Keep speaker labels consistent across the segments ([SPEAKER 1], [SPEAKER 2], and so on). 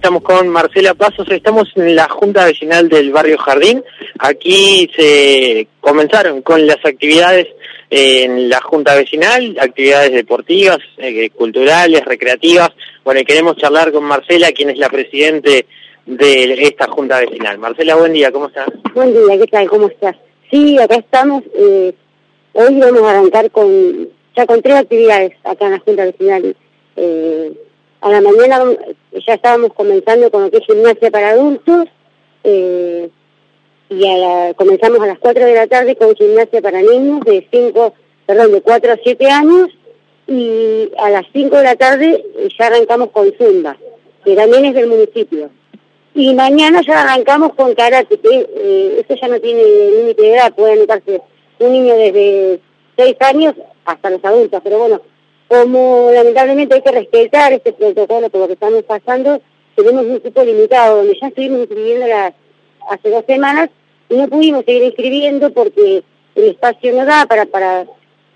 [SPEAKER 1] estamos con Marcela Pasos, estamos en la Junta Vecinal del Barrio Jardín. Aquí se comenzaron con las actividades en la Junta Vecinal, actividades deportivas, culturales, recreativas. Bueno, y queremos charlar con Marcela, quien es la presidente de esta Junta Vecinal. Marcela, buen día, ¿cómo estás?
[SPEAKER 2] Buen día, ¿qué tal? ¿Cómo estás? Sí, acá estamos. Hoy vamos a arrancar con 3 actividades acá en la Junta Vecinal. A la mañana ya estábamos comenzando con lo que es gimnasia para adultos, y comenzamos a las 4 de la tarde con gimnasia para niños de 4 a 7 años, y a las 5 de la tarde ya arrancamos con zumba, que también es del municipio. Y mañana ya arrancamos con karate, que eso ya no tiene límite de edad, puede anotarse un niño desde 6 años hasta los adultos, pero bueno, como lamentablemente hay que respetar este protocolo por lo que estamos pasando, tenemos un cupo limitado, donde ya estuvimos inscribiendo hace 2 semanas y no pudimos seguir inscribiendo porque el espacio no da para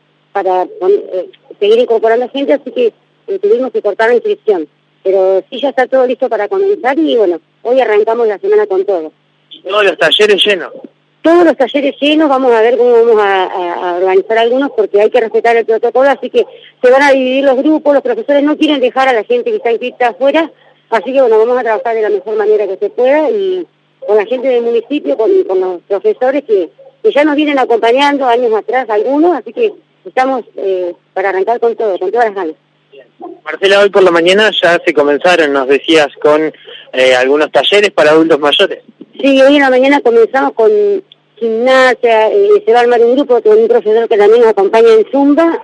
[SPEAKER 2] seguir incorporando gente, así que tuvimos que cortar la inscripción. Pero sí, ya está todo listo para comenzar y bueno, hoy arrancamos la semana con todo.
[SPEAKER 1] ¿Y todos los talleres llenos?
[SPEAKER 2] Todos los talleres llenos, vamos a ver cómo vamos a organizar algunos porque hay que respetar el protocolo, así que se van a dividir los grupos, los profesores no quieren dejar a la gente que está inscrita afuera, así que bueno, vamos a trabajar de la mejor manera que se pueda y con la gente del municipio, con los profesores que ya nos vienen acompañando años atrás algunos, así que estamos para arrancar con todo, con todas las ganas.
[SPEAKER 1] Marcela, hoy por la mañana ya se comenzaron, nos decías, con algunos talleres para adultos mayores.
[SPEAKER 2] Sí, hoy en la mañana comenzamos con gimnasia, se va a armar un grupo con un profesor que también nos acompaña en Zumba.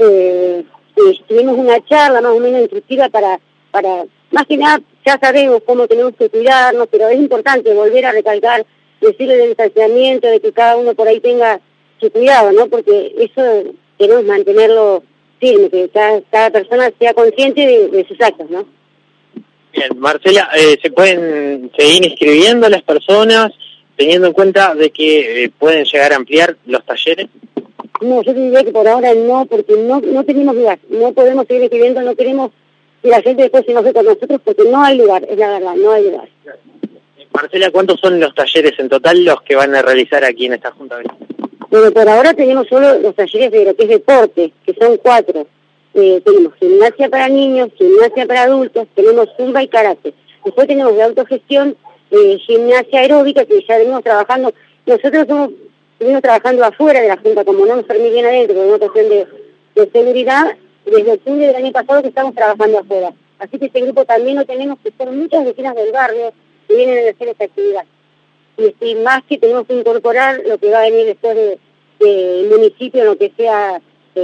[SPEAKER 2] Tuvimos una charla más o menos instructiva para más que nada, ya sabemos cómo tenemos que cuidarnos, pero es importante volver a recalcar, decirle del distanciamiento, de que cada uno por ahí tenga su cuidado, ¿no? Porque eso queremos mantenerlo firme, que cada persona sea consciente de sus actos, ¿no?
[SPEAKER 1] Bien, Marcela, ¿se pueden seguir inscribiendo las personas teniendo en cuenta de que pueden llegar a ampliar los talleres?
[SPEAKER 2] No, yo te diría que por ahora no, porque no tenemos lugar, no podemos seguir escribiendo, no queremos que la gente después se enoje con nosotros porque no hay lugar, es la verdad, no hay lugar.
[SPEAKER 1] Marcela, ¿cuántos son los talleres en total los que van a realizar aquí en esta Junta Vecinal?
[SPEAKER 2] Bueno, por ahora tenemos solo los talleres de lo que es deporte, que son 4. Tenemos gimnasia para niños, gimnasia para adultos, tenemos zumba y karate. Después tenemos de autogestión, gimnasia aeróbica, que ya venimos trabajando. Nosotros venimos trabajando afuera de la Junta, como no nos permiten adentro, por una cuestión de seguridad, desde octubre del año pasado que estamos trabajando afuera. Así que este grupo también lo tenemos, que son muchas vecinas del barrio que vienen a hacer esta actividad. Y más que tenemos que incorporar lo que va a venir después del municipio, lo que sea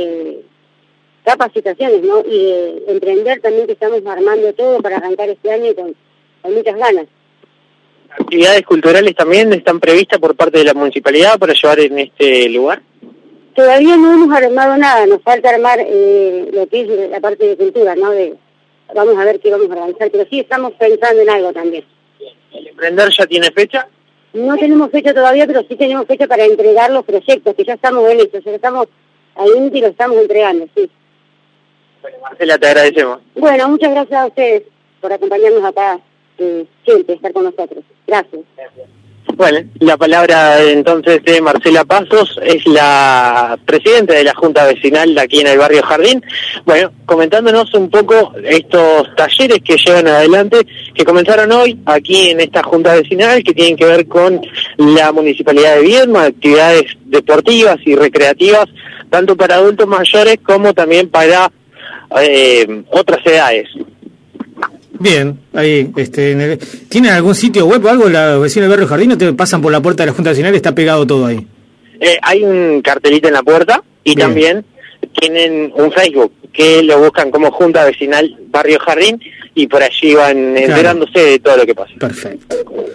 [SPEAKER 2] capacitaciones, ¿no? Y de emprender también, que estamos armando todo para arrancar este año con muchas ganas.
[SPEAKER 1] ¿Actividades culturales también están previstas por parte de la municipalidad para llevar en este lugar?
[SPEAKER 2] Todavía no hemos armado nada, nos falta armar lo que es la parte de cultura, ¿no? Vamos a ver qué vamos a organizar, pero sí estamos pensando en algo también.
[SPEAKER 1] ¿El emprender ya tiene fecha?
[SPEAKER 2] No tenemos fecha todavía, pero sí tenemos fecha para entregar los proyectos, que ya estamos en eso, ya estamos ahí y lo estamos entregando, sí.
[SPEAKER 1] Bueno, Marcela, te agradecemos.
[SPEAKER 2] Bueno, muchas gracias a ustedes por acompañarnos acá, siempre estar con nosotros. Gracias.
[SPEAKER 1] Bueno, la palabra entonces de Marcela Pasos, es la presidenta de la Junta Vecinal de aquí en el Barrio Jardín. Bueno, comentándonos un poco estos talleres que llevan adelante, que comenzaron hoy aquí en esta Junta Vecinal, que tienen que ver con la Municipalidad de Viedma, actividades deportivas y recreativas, tanto para adultos mayores como también para otras edades.
[SPEAKER 3] Bien, ahí, ¿tienen algún sitio web o algo la vecina del Barrio Jardín o te pasan por la puerta de la Junta Vecinal y está pegado todo ahí?
[SPEAKER 1] Hay un cartelito en la puerta y bien, también tienen un Facebook que lo buscan como Junta Vecinal Barrio Jardín y por allí van enterándose de todo lo que pasa.
[SPEAKER 3] Perfecto.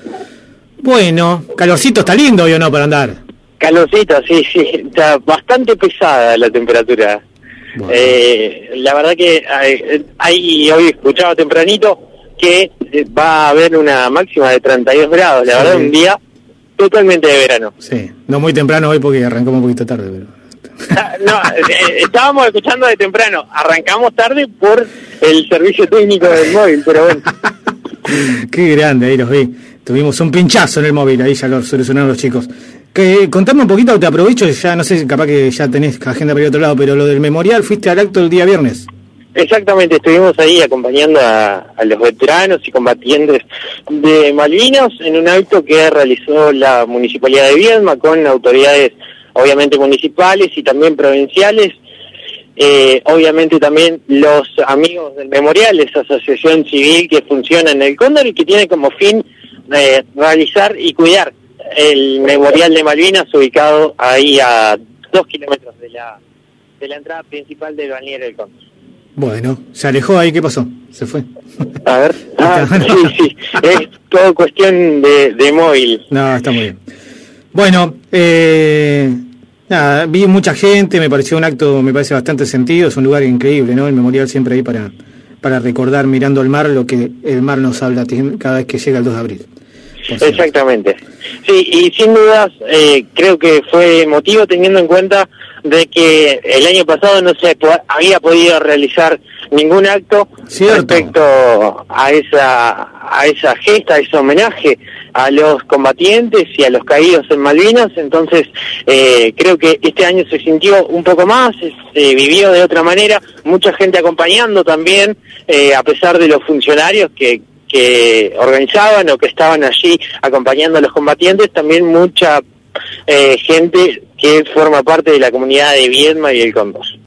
[SPEAKER 3] Bueno, calorcito está lindo hoy o no para andar.
[SPEAKER 1] Calorcito, sí, está bastante pesada la temperatura. Bueno. La verdad que hoy escuchaba tempranito que va a haber una máxima de 32 grados, la verdad un día totalmente de verano.
[SPEAKER 3] Sí, no muy temprano hoy porque arrancamos un poquito tarde, pero...
[SPEAKER 1] No, estábamos escuchando de temprano, arrancamos tarde por el servicio técnico del móvil, pero bueno.
[SPEAKER 3] Qué grande, ahí los vi. Tuvimos un pinchazo en el móvil, ahí ya lo solucionaron los chicos. Contame un poquito, te aprovecho, ya no sé, capaz que ya tenés agenda para ir a otro lado, pero lo del memorial, fuiste al acto el día viernes.
[SPEAKER 1] Exactamente, estuvimos ahí acompañando a los veteranos y combatientes de Malvinas en un acto que realizó la Municipalidad de Viedma con autoridades obviamente municipales y también provinciales, obviamente también los amigos del memorial, esa asociación civil que funciona en el Cóndor y que tiene como fin realizar y cuidar el memorial de Malvinas ubicado ahí a 2 kilómetros de la entrada principal del balneario del Cóndor.
[SPEAKER 3] Bueno, se alejó ahí, ¿qué pasó? Se fue.
[SPEAKER 1] A ver, sí, es todo cuestión de móvil.
[SPEAKER 3] No, está muy bien. Bueno, nada, vi mucha gente, me pareció un acto, me parece bastante sentido, es un lugar increíble, ¿no? El memorial siempre ahí para recordar mirando al mar lo que el mar nos habla cada vez que llega el 2 de abril.
[SPEAKER 1] Exactamente. Sí, y sin dudas creo que fue emotivo teniendo en cuenta de que el año pasado no se había podido realizar ningún acto respecto a esa gesta, a ese homenaje a los combatientes y a los caídos en Malvinas. Entonces creo que este año se sintió un poco más, se vivió de otra manera, mucha gente acompañando también, a pesar de los funcionarios que organizaban o que estaban allí acompañando a los combatientes, también mucha gente que forma parte de la comunidad de Viedma y el Cóndor.